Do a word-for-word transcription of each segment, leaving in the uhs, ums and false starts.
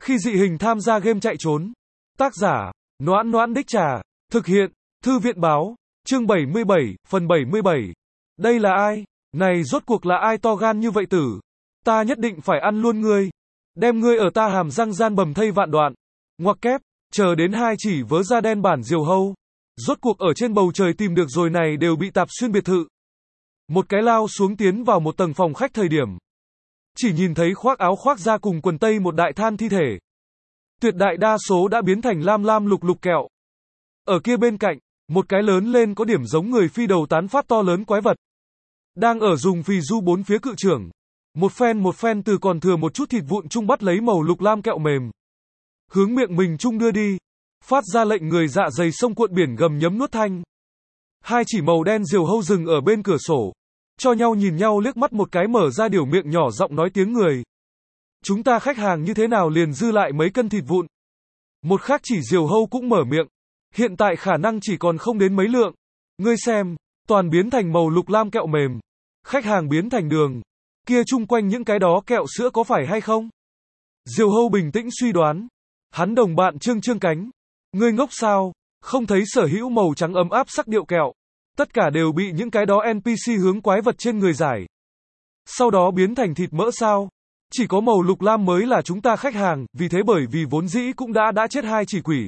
Khi dị hình tham gia game chạy trốn. Tác giả, Noãn Noãn Đích Trà. Thực hiện, Thư viện báo. Chương bảy mươi bảy, phần bảy mươi bảy. Đây là ai? Này rốt cuộc là ai to gan như vậy tử? Ta nhất định phải ăn luôn ngươi. Đem ngươi ở ta hàm răng gian bầm thây vạn đoạn. Ngoặc kép, chờ đến hai chỉ vớ da đen bản diều hâu. Rốt cuộc ở trên bầu trời tìm được rồi này đều bị tạp xuyên biệt thự. Một cái lao xuống tiến vào một tầng phòng khách thời điểm. Chỉ nhìn thấy khoác áo khoác da cùng quần tây một đại than thi thể. Tuyệt đại đa số đã biến thành lam lam lục lục kẹo. Ở kia bên cạnh, một cái lớn lên có điểm giống người phi đầu tán phát to lớn quái vật. Đang ở dùng phì du bốn phía cự trưởng. Một phen một phen từ còn thừa một chút thịt vụn chung bắt lấy màu lục lam kẹo mềm. Hướng miệng mình chung đưa đi. Phát ra lệnh người dạ dày sông cuộn biển gầm nhấm nuốt thanh. Hai chỉ màu đen diều hâu rừng ở bên cửa sổ. Cho nhau nhìn nhau liếc mắt một cái mở ra điều miệng nhỏ giọng nói tiếng người. Chúng ta khách hàng như thế nào liền dư lại mấy cân thịt vụn. Một khác chỉ diều hâu cũng mở miệng. Hiện tại khả năng chỉ còn không đến mấy lượng. Ngươi xem, toàn biến thành màu lục lam kẹo mềm. Khách hàng biến thành đường. Kia chung quanh những cái đó kẹo sữa có phải hay không? Diều hâu bình tĩnh suy đoán. Hắn đồng bạn trương trương cánh. Ngươi ngốc sao? Không thấy sở hữu màu trắng ấm áp sắc điệu kẹo. Tất cả đều bị những cái đó en pê xê hướng quái vật trên người giải. Sau đó biến thành thịt mỡ sao? Chỉ có màu lục lam mới là chúng ta khách hàng, vì thế bởi vì vốn dĩ cũng đã đã chết hai chỉ quỷ.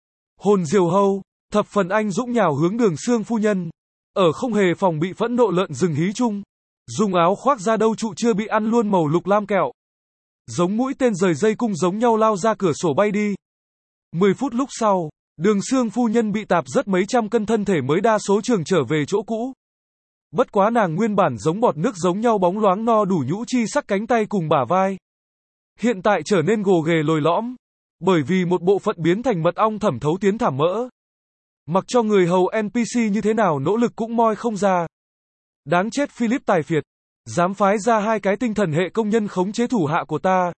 Hồn diều hâu, thập phần anh dũng nhào hướng Đường Xương phu nhân. Ở không hề phòng bị phẫn nộ lợn rừng hí chung. Dùng áo khoác ra đâu trụ chưa bị ăn luôn màu lục lam kẹo. Giống mũi tên rời dây cung giống nhau lao ra cửa sổ bay đi. Mười phút lúc sau, Đường Xương phu nhân bị tạp rất mấy trăm cân thân thể mới đa số trường trở về chỗ cũ. Bất quá nàng nguyên bản giống bọt nước giống nhau bóng loáng no đủ nhũ chi sắc cánh tay cùng bả vai. Hiện tại trở nên gồ ghề lồi lõm. Bởi vì một bộ phận biến thành mật ong thẩm thấu tiến thảm mỡ. Mặc cho người hầu en pê xê như thế nào nỗ lực cũng moi không ra. Đáng chết Philip tài phiệt. Dám phái ra hai cái tinh thần hệ công nhân khống chế thủ hạ của ta.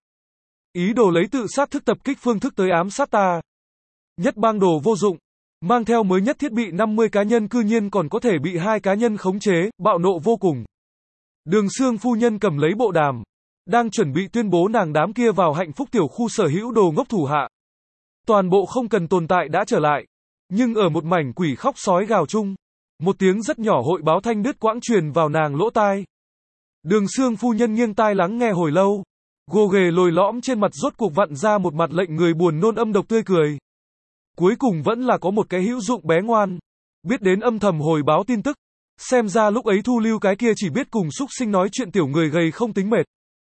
Ý đồ lấy tự sát thức tập kích phương thức tới ám sát ta. Nhất bang đồ vô dụng. Mang theo mới nhất thiết bị năm mươi cá nhân cư nhiên còn có thể bị hai cá nhân khống chế, bạo nộ vô cùng. Đường Xương phu nhân cầm lấy bộ đàm. Đang chuẩn bị tuyên bố nàng đám kia vào hạnh phúc tiểu khu sở hữu đồ ngốc thủ hạ. Toàn bộ không cần tồn tại đã trở lại. Nhưng ở một mảnh quỷ khóc sói gào chung. Một tiếng rất nhỏ hội báo thanh đứt quãng truyền vào nàng lỗ tai. Đường Xương phu nhân nghiêng tai lắng nghe hồi lâu. Gồ ghề lồi lõm trên mặt rốt cuộc vặn ra một mặt lệnh người buồn nôn âm độc tươi cười. Cuối cùng vẫn là có một cái hữu dụng bé ngoan. Biết đến âm thầm hồi báo tin tức. Xem ra lúc ấy thu lưu cái kia chỉ biết cùng xúc sinh nói chuyện tiểu người gầy không tính mệt.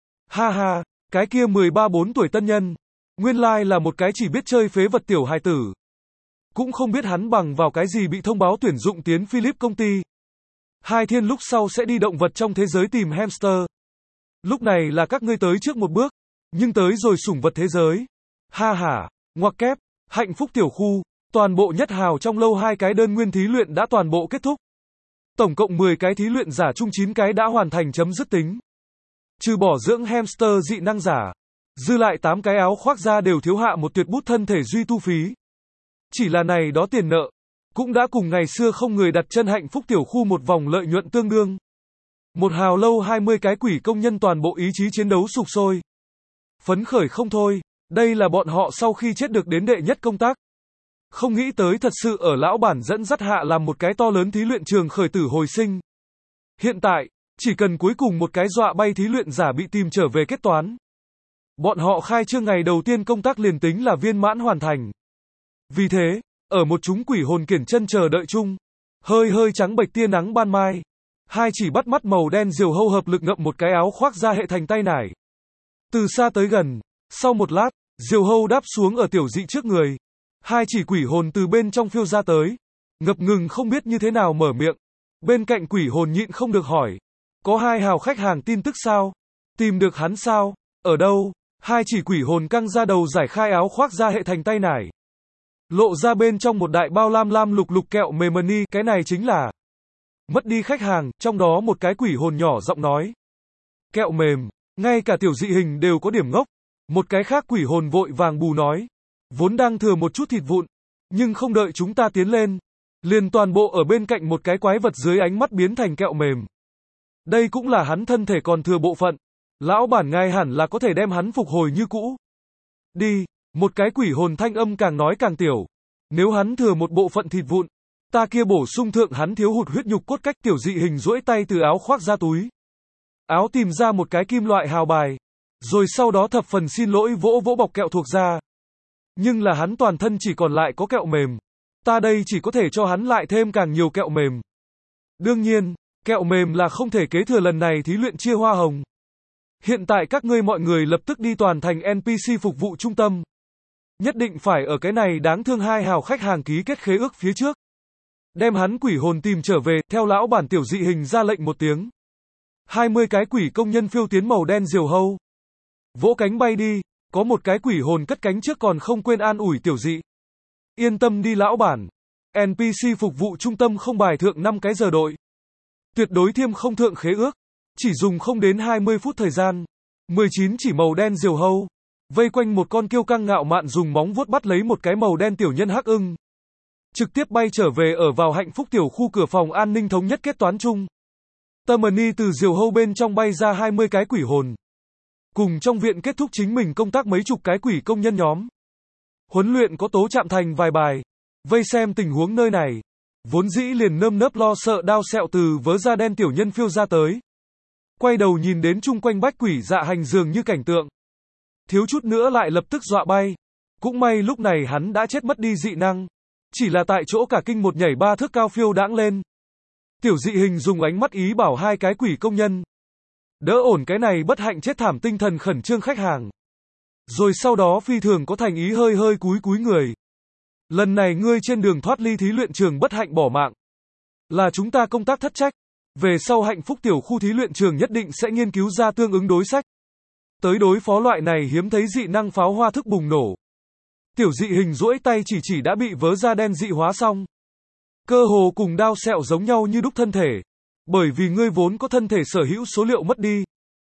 Ha ha, cái kia mười ba bốn tuổi tân nhân. Nguyên lai là một cái chỉ biết chơi phế vật tiểu hài tử. Cũng không biết hắn bằng vào cái gì bị thông báo tuyển dụng tiến Philip công ty. Hai thiên lúc sau sẽ đi động vật trong thế giới tìm hamster. Lúc này là các ngươi tới trước một bước. Nhưng tới rồi sủng vật thế giới. Ha ha, ngoặc kép, hạnh phúc tiểu khu. Toàn bộ nhất hào trong lâu hai cái đơn nguyên thí luyện đã toàn bộ kết thúc. Tổng cộng mười cái thí luyện giả chung chín cái đã hoàn thành chấm dứt tính. Trừ bỏ dưỡng hamster dị năng giả. Dư lại tám cái áo khoác da đều thiếu hạ một tuyệt bút thân thể duy tu phí. Chỉ là này đó tiền nợ. Cũng đã cùng ngày xưa không người đặt chân hạnh phúc tiểu khu một vòng lợi nhuận tương đương. Một hào lâu hai mươi cái quỷ công nhân toàn bộ ý chí chiến đấu sục sôi. Phấn khởi không thôi. Đây là bọn họ sau khi chết được đến đệ nhất công tác. Không nghĩ tới thật sự ở lão bản dẫn dắt hạ làm một cái to lớn thí luyện trường khởi tử hồi sinh. Hiện tại, chỉ cần cuối cùng một cái dọa bay thí luyện giả bị tìm trở về kết toán. Bọn họ khai trương ngày đầu tiên công tác liền tính là viên mãn hoàn thành. Vì thế, ở một chúng quỷ hồn kiển chân chờ đợi chung, hơi hơi trắng bệch tia nắng ban mai, hai chỉ bắt mắt màu đen diều hâu hợp lực ngậm một cái áo khoác ra hệ thành tay nải. Từ xa tới gần, sau một lát, diều hâu đáp xuống ở tiểu dị trước người. Hai chỉ quỷ hồn từ bên trong phiêu ra tới, ngập ngừng không biết như thế nào mở miệng. Bên cạnh quỷ hồn nhịn không được hỏi, có hai hào khách hàng tin tức sao? Tìm được hắn sao? Ở đâu? Hai chỉ quỷ hồn căng ra đầu giải khai áo khoác ra hệ thành tay nải. Lộ ra bên trong một đại bao lam lam lục lục kẹo mềm money, cái này chính là mất đi khách hàng, trong đó một cái quỷ hồn nhỏ giọng nói. Kẹo mềm, ngay cả tiểu dị hình đều có điểm ngốc. Một cái khác quỷ hồn vội vàng bù nói. Vốn đang thừa một chút thịt vụn, nhưng không đợi chúng ta tiến lên. Liền toàn bộ ở bên cạnh một cái quái vật dưới ánh mắt biến thành kẹo mềm. Đây cũng là hắn thân thể còn thừa bộ phận. Lão bản ngài hẳn là có thể đem hắn phục hồi như cũ. Đi, một cái quỷ hồn thanh âm càng nói càng tiểu. Nếu hắn thừa một bộ phận thịt vụn, ta kia bổ sung thượng hắn thiếu hụt huyết nhục cốt cách. Tiểu dị hình duỗi tay từ áo khoác ra túi áo tìm ra một cái kim loại hào bài, rồi sau đó thập phần xin lỗi vỗ vỗ bọc kẹo thuộc ra. Nhưng là hắn toàn thân chỉ còn lại có kẹo mềm. Ta đây chỉ có thể cho hắn lại thêm càng nhiều kẹo mềm. Đương nhiên, kẹo mềm là không thể kế thừa lần này thí luyện chia hoa hồng. Hiện tại các ngươi mọi người lập tức đi toàn thành en pê xê phục vụ trung tâm. Nhất định phải ở cái này đáng thương hai hào khách hàng ký kết khế ước phía trước. Đem hắn quỷ hồn tìm trở về, theo lão bản tiểu dị hình ra lệnh một tiếng. hai mươi cái quỷ công nhân phiêu tiến màu đen diều hâu. Vỗ cánh bay đi, có một cái quỷ hồn cất cánh trước còn không quên an ủi tiểu dị. Yên tâm đi lão bản. en pê xê phục vụ trung tâm không bài thượng năm cái giờ đội. Tuyệt đối thiêm không thượng khế ước. Chỉ dùng không đến hai mươi phút thời gian. mười chín chỉ màu đen diều hâu. Vây quanh một con kiêu căng ngạo mạn dùng móng vuốt bắt lấy một cái màu đen tiểu nhân hắc ưng. Trực tiếp bay trở về ở vào hạnh phúc tiểu khu cửa phòng an ninh thống nhất kết toán chung. Termini từ diều hâu bên trong bay ra hai mươi cái quỷ hồn. Cùng trong viện kết thúc chính mình công tác mấy chục cái quỷ công nhân nhóm. Huấn luyện có tố chạm thành vài bài. Vây xem tình huống nơi này. Vốn dĩ liền nơm nớp lo sợ đao sẹo từ vớ da đen tiểu nhân phiêu ra tới. Quay đầu nhìn đến chung quanh bách quỷ dạ hành dường như cảnh tượng. Thiếu chút nữa lại lập tức dọa bay. Cũng may lúc này hắn đã chết mất đi dị năng. Chỉ là tại chỗ cả kinh một nhảy ba thước cao phiêu đãng lên. Tiểu dị hình dùng ánh mắt ý bảo hai cái quỷ công nhân. Đỡ ổn cái này bất hạnh chết thảm tinh thần khẩn trương khách hàng. Rồi sau đó phi thường có thành ý hơi hơi cúi cúi người. Lần này ngươi trên đường thoát ly thí luyện trường bất hạnh bỏ mạng. Là chúng ta công tác thất trách. Về sau hạnh phúc tiểu khu thí luyện trường nhất định sẽ nghiên cứu ra tương ứng đối sách. Tới đối phó loại này hiếm thấy dị năng pháo hoa thức bùng nổ. Tiểu dị hình duỗi tay chỉ chỉ đã bị vớ da đen dị hóa xong. Cơ hồ cùng đao sẹo giống nhau như đúc thân thể. Bởi vì ngươi vốn có thân thể sở hữu số liệu mất đi.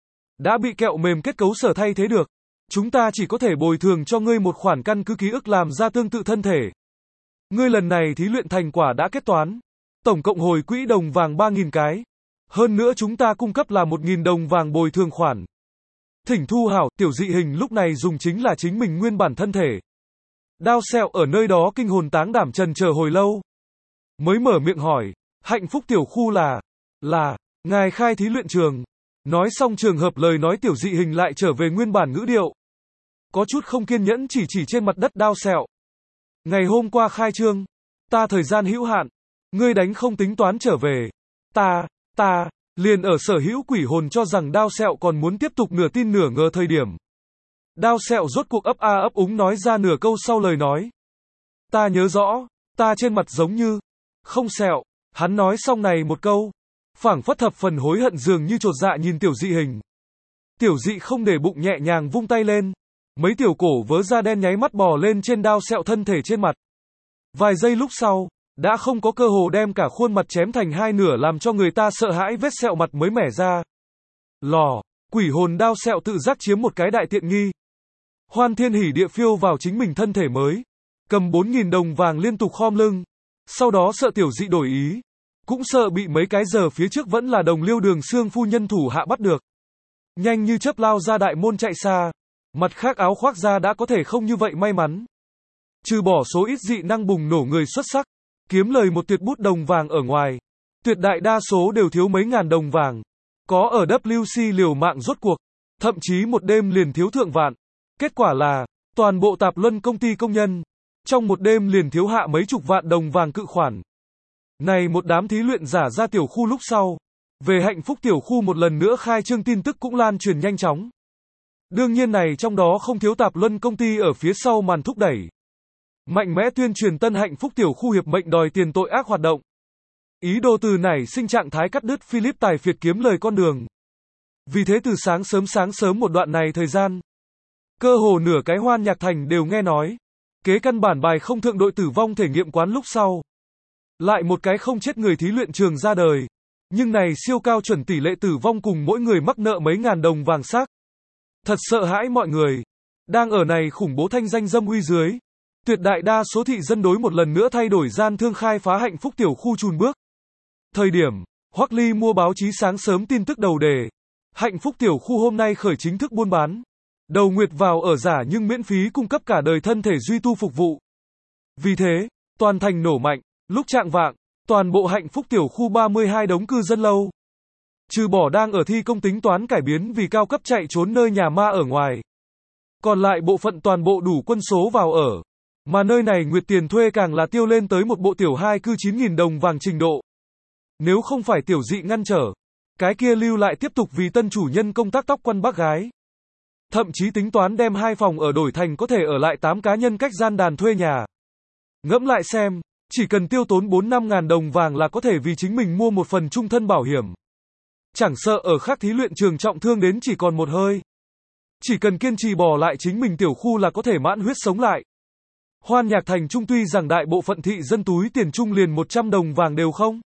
Đã bị kẹo mềm kết cấu sở thay thế được. Chúng ta chỉ có thể bồi thường cho ngươi một khoản căn cứ ký ức làm ra tương tự thân thể. Ngươi lần này thí luyện thành quả đã kết toán. Tổng cộng hồi quỹ đồng vàng ba nghìn cái. Hơn nữa chúng ta cung cấp là một nghìn đồng vàng bồi thường khoản. Thỉnh thu hảo, tiểu dị hình lúc này dùng chính là chính mình nguyên bản thân thể. Đao sẹo ở nơi đó kinh hồn táng đảm trần chờ hồi lâu. Mới mở miệng hỏi, hạnh phúc tiểu khu là, là, ngài khai thí luyện trường. Nói xong trường hợp lời nói tiểu dị hình lại trở về nguyên bản ngữ điệu. Có chút không kiên nhẫn chỉ chỉ trên mặt đất đao sẹo. Ngày hôm qua khai trương, ta thời gian hữu hạn, ngươi đánh không tính toán trở về. Ta, ta, liền ở sở hữu quỷ hồn cho rằng đao sẹo còn muốn tiếp tục nửa tin nửa ngờ thời điểm. Đao sẹo rốt cuộc ấp a ấp úng nói ra nửa câu sau lời nói. Ta nhớ rõ, ta trên mặt giống như, không sẹo, hắn nói xong này một câu. Phảng phất thập phần hối hận dường như chột dạ nhìn tiểu dị hình. Tiểu dị không để bụng nhẹ nhàng vung tay lên. Mấy tiểu cổ vớ da đen nháy mắt bò lên trên đao sẹo thân thể trên mặt. Vài giây lúc sau, đã không có cơ hồ đem cả khuôn mặt chém thành hai nửa làm cho người ta sợ hãi vết sẹo mặt mới mẻ ra. Lò, quỷ hồn đao sẹo tự giác chiếm một cái đại tiện nghi. Hoan thiên hỉ địa phiêu vào chính mình thân thể mới. Cầm bốn nghìn đồng vàng liên tục khom lưng. Sau đó sợ tiểu dị đổi ý. Cũng sợ bị mấy cái giờ phía trước vẫn là đồng liêu đường xương phu nhân thủ hạ bắt được. Nhanh như chớp lao ra đại môn chạy xa. Mặt khác áo khoác ra đã có thể không như vậy may mắn. Trừ bỏ số ít dị năng bùng nổ người xuất sắc. Kiếm lời một tuyệt bút đồng vàng ở ngoài. Tuyệt đại đa số đều thiếu mấy ngàn đồng vàng. Có ở vê kép xê liều mạng rốt cuộc. Thậm chí một đêm liền thiếu thượng vạn. Kết quả là, toàn bộ tạp luân công ty công nhân. Trong một đêm liền thiếu hạ mấy chục vạn đồng vàng cự khoản. Này một đám thí luyện giả ra tiểu khu lúc sau. Về hạnh phúc tiểu khu một lần nữa khai trương tin tức cũng lan truyền nhanh chóng. Đương nhiên này trong đó không thiếu tạp luân công ty ở phía sau màn thúc đẩy. Mạnh mẽ tuyên truyền tân hạnh phúc tiểu khu hiệp mệnh đòi tiền tội ác hoạt động. Ý đồ từ nảy sinh trạng thái cắt đứt Philip tài phiệt kiếm lời con đường. Vì thế từ sáng sớm sáng sớm một đoạn này thời gian. Cơ hồ nửa cái Hoan Nhạc Thành đều nghe nói. Kế căn bản bài không thượng đội tử vong thể nghiệm quán lúc sau. Lại một cái không chết người thí luyện trường ra đời. Nhưng này siêu cao chuẩn tỷ lệ tử vong cùng mỗi người mắc nợ mấy ngàn đồng vàng xác. Thật sợ hãi mọi người. Đang ở này khủng bố thanh danh dâm uy dưới. Tuyệt đại đa số thị dân đối một lần nữa thay đổi gian thương khai phá hạnh phúc tiểu khu chùn bước. Thời điểm, Hoắc Ly mua báo chí sáng sớm tin tức đầu đề. Hạnh phúc tiểu khu hôm nay khởi chính thức buôn bán. Đầu Nguyệt vào ở giả nhưng miễn phí cung cấp cả đời thân thể duy tu phục vụ. Vì thế, toàn thành nổ mạnh, lúc chạng vạng, toàn bộ Hạnh Phúc tiểu khu ba mươi hai đống cư dân lâu. Trừ bỏ đang ở thi công tính toán cải biến vì cao cấp chạy trốn nơi nhà ma ở ngoài. Còn lại bộ phận toàn bộ đủ quân số vào ở. Mà nơi này Nguyệt tiền thuê càng là tiêu lên tới một bộ tiểu hai cư chín nghìn đồng vàng trình độ. Nếu không phải tiểu dị ngăn trở, cái kia lưu lại tiếp tục vì tân chủ nhân công tác tóc quăn bác gái. Thậm chí tính toán đem hai phòng ở đổi thành có thể ở lại tám cá nhân cách gian đàn thuê nhà. Ngẫm lại xem, chỉ cần tiêu tốn bốn năm ngàn đồng vàng là có thể vì chính mình mua một phần chung thân bảo hiểm. Chẳng sợ ở khắc thí luyện trường trọng thương đến chỉ còn một hơi. Chỉ cần kiên trì bỏ lại chính mình tiểu khu là có thể mãn huyết sống lại. Hoan Nhạc Thành Trung tuy rằng đại bộ phận thị dân túi tiền chung liền một trăm đồng vàng đều không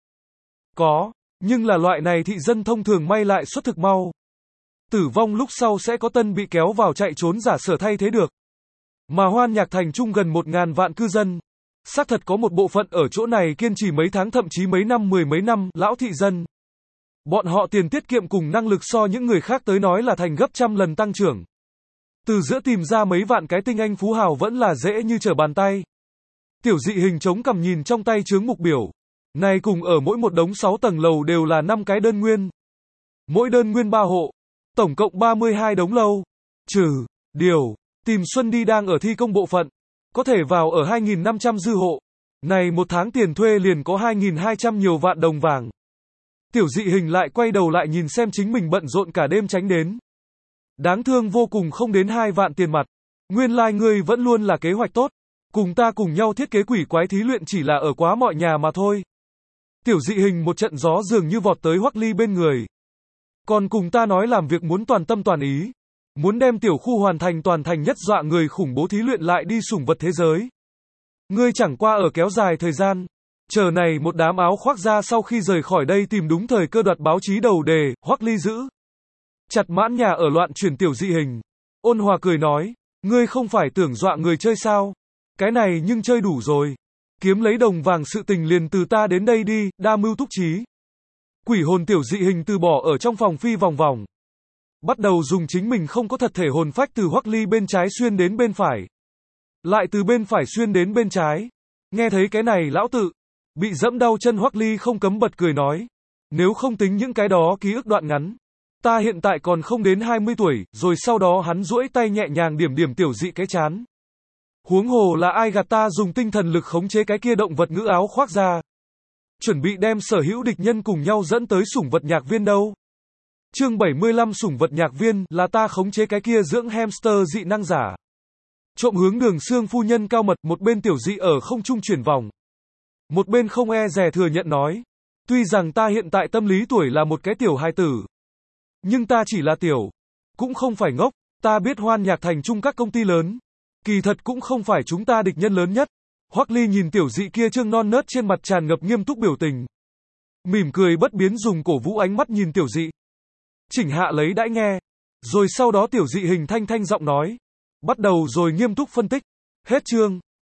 có, nhưng là loại này thị dân thông thường may lại xuất thực mau. Tử vong lúc sau sẽ có tân bị kéo vào chạy trốn giả sở thay thế được. Mà Hoan Nhạc Thành Trung gần một ngàn vạn cư dân. Xác thật có một bộ phận ở chỗ này kiên trì mấy tháng thậm chí mấy năm mười mấy năm, lão thị dân. Bọn họ tiền tiết kiệm cùng năng lực so những người khác tới nói là thành gấp trăm lần tăng trưởng. Từ giữa tìm ra mấy vạn cái tinh anh phú hào vẫn là dễ như trở bàn tay. Tiểu dị hình chống cằm nhìn trong tay chướng mục biểu. Này cùng ở mỗi một đống sáu tầng lầu đều là năm cái đơn nguyên. Mỗi đơn nguyên ba hộ. Tổng cộng ba mươi hai đống lâu. Trừ, điều, tìm Xuân đi đang ở thi công bộ phận. Có thể vào ở hai nghìn năm trăm dư hộ. Này một tháng tiền thuê liền có hai nghìn hai trăm nhiều vạn đồng vàng. Tiểu dị hình lại quay đầu lại nhìn xem chính mình bận rộn cả đêm tránh đến. Đáng thương vô cùng không đến hai vạn tiền mặt. Nguyên lai like ngươi vẫn luôn là kế hoạch tốt. Cùng ta cùng nhau thiết kế quỷ quái thí luyện chỉ là ở quá mọi nhà mà thôi. Tiểu dị hình một trận gió dường như vọt tới Hoắc Ly bên người. Còn cùng ta nói làm việc muốn toàn tâm toàn ý. Muốn đem tiểu khu hoàn thành toàn thành nhất dọa người khủng bố thí luyện lại đi sủng vật thế giới. Ngươi chẳng qua ở kéo dài thời gian. Chờ này một đám áo khoác ra sau khi rời khỏi đây tìm đúng thời cơ đoạt báo chí đầu đề, Hoắc Ly giữ. Chặt mãn nhà ở loạn chuyển tiểu dị hình. Ôn hòa cười nói, ngươi không phải tưởng dọa người chơi sao? Cái này nhưng chơi đủ rồi. Kiếm lấy đồng vàng sự tình liền từ ta đến đây đi, đa mưu túc trí. Quỷ hồn tiểu dị hình từ bỏ ở trong phòng phi vòng vòng. Bắt đầu dùng chính mình không có thật thể hồn phách từ Hoắc Ly bên trái xuyên đến bên phải. Lại từ bên phải xuyên đến bên trái. Nghe thấy cái này lão tự. Bị dẫm đau chân Hoắc Ly không cấm bật cười nói. Nếu không tính những cái đó ký ức đoạn ngắn. Ta hiện tại còn không đến hai mươi tuổi, rồi sau đó hắn duỗi tay nhẹ nhàng điểm điểm tiểu dị cái chán. Huống hồ là ai gạt ta dùng tinh thần lực khống chế cái kia động vật ngữ áo khoác ra. Chuẩn bị đem sở hữu địch nhân cùng nhau dẫn tới sủng vật nhạc viên đâu. Chương bảy mươi lăm sủng vật nhạc viên là ta khống chế cái kia dưỡng hamster dị năng giả. Trộm hướng Đường Xương phu nhân cao mật một bên tiểu dị ở không trung chuyển vòng. Một bên không e dè thừa nhận nói. Tuy rằng ta hiện tại tâm lý tuổi là một cái tiểu hài tử. Nhưng ta chỉ là tiểu. Cũng không phải ngốc. Ta biết Hoan Nhạc Thành Trung các công ty lớn. Kỳ thật cũng không phải chúng ta địch nhân lớn nhất. Hoắc Ly nhìn tiểu dị kia trương non nớt trên mặt tràn ngập nghiêm túc biểu tình. Mỉm cười bất biến dùng cổ vũ ánh mắt nhìn tiểu dị. Chỉnh hạ lấy đãi nghe. Rồi sau đó tiểu dị hình thanh thanh giọng nói. Bắt đầu rồi nghiêm túc phân tích. Hết chương.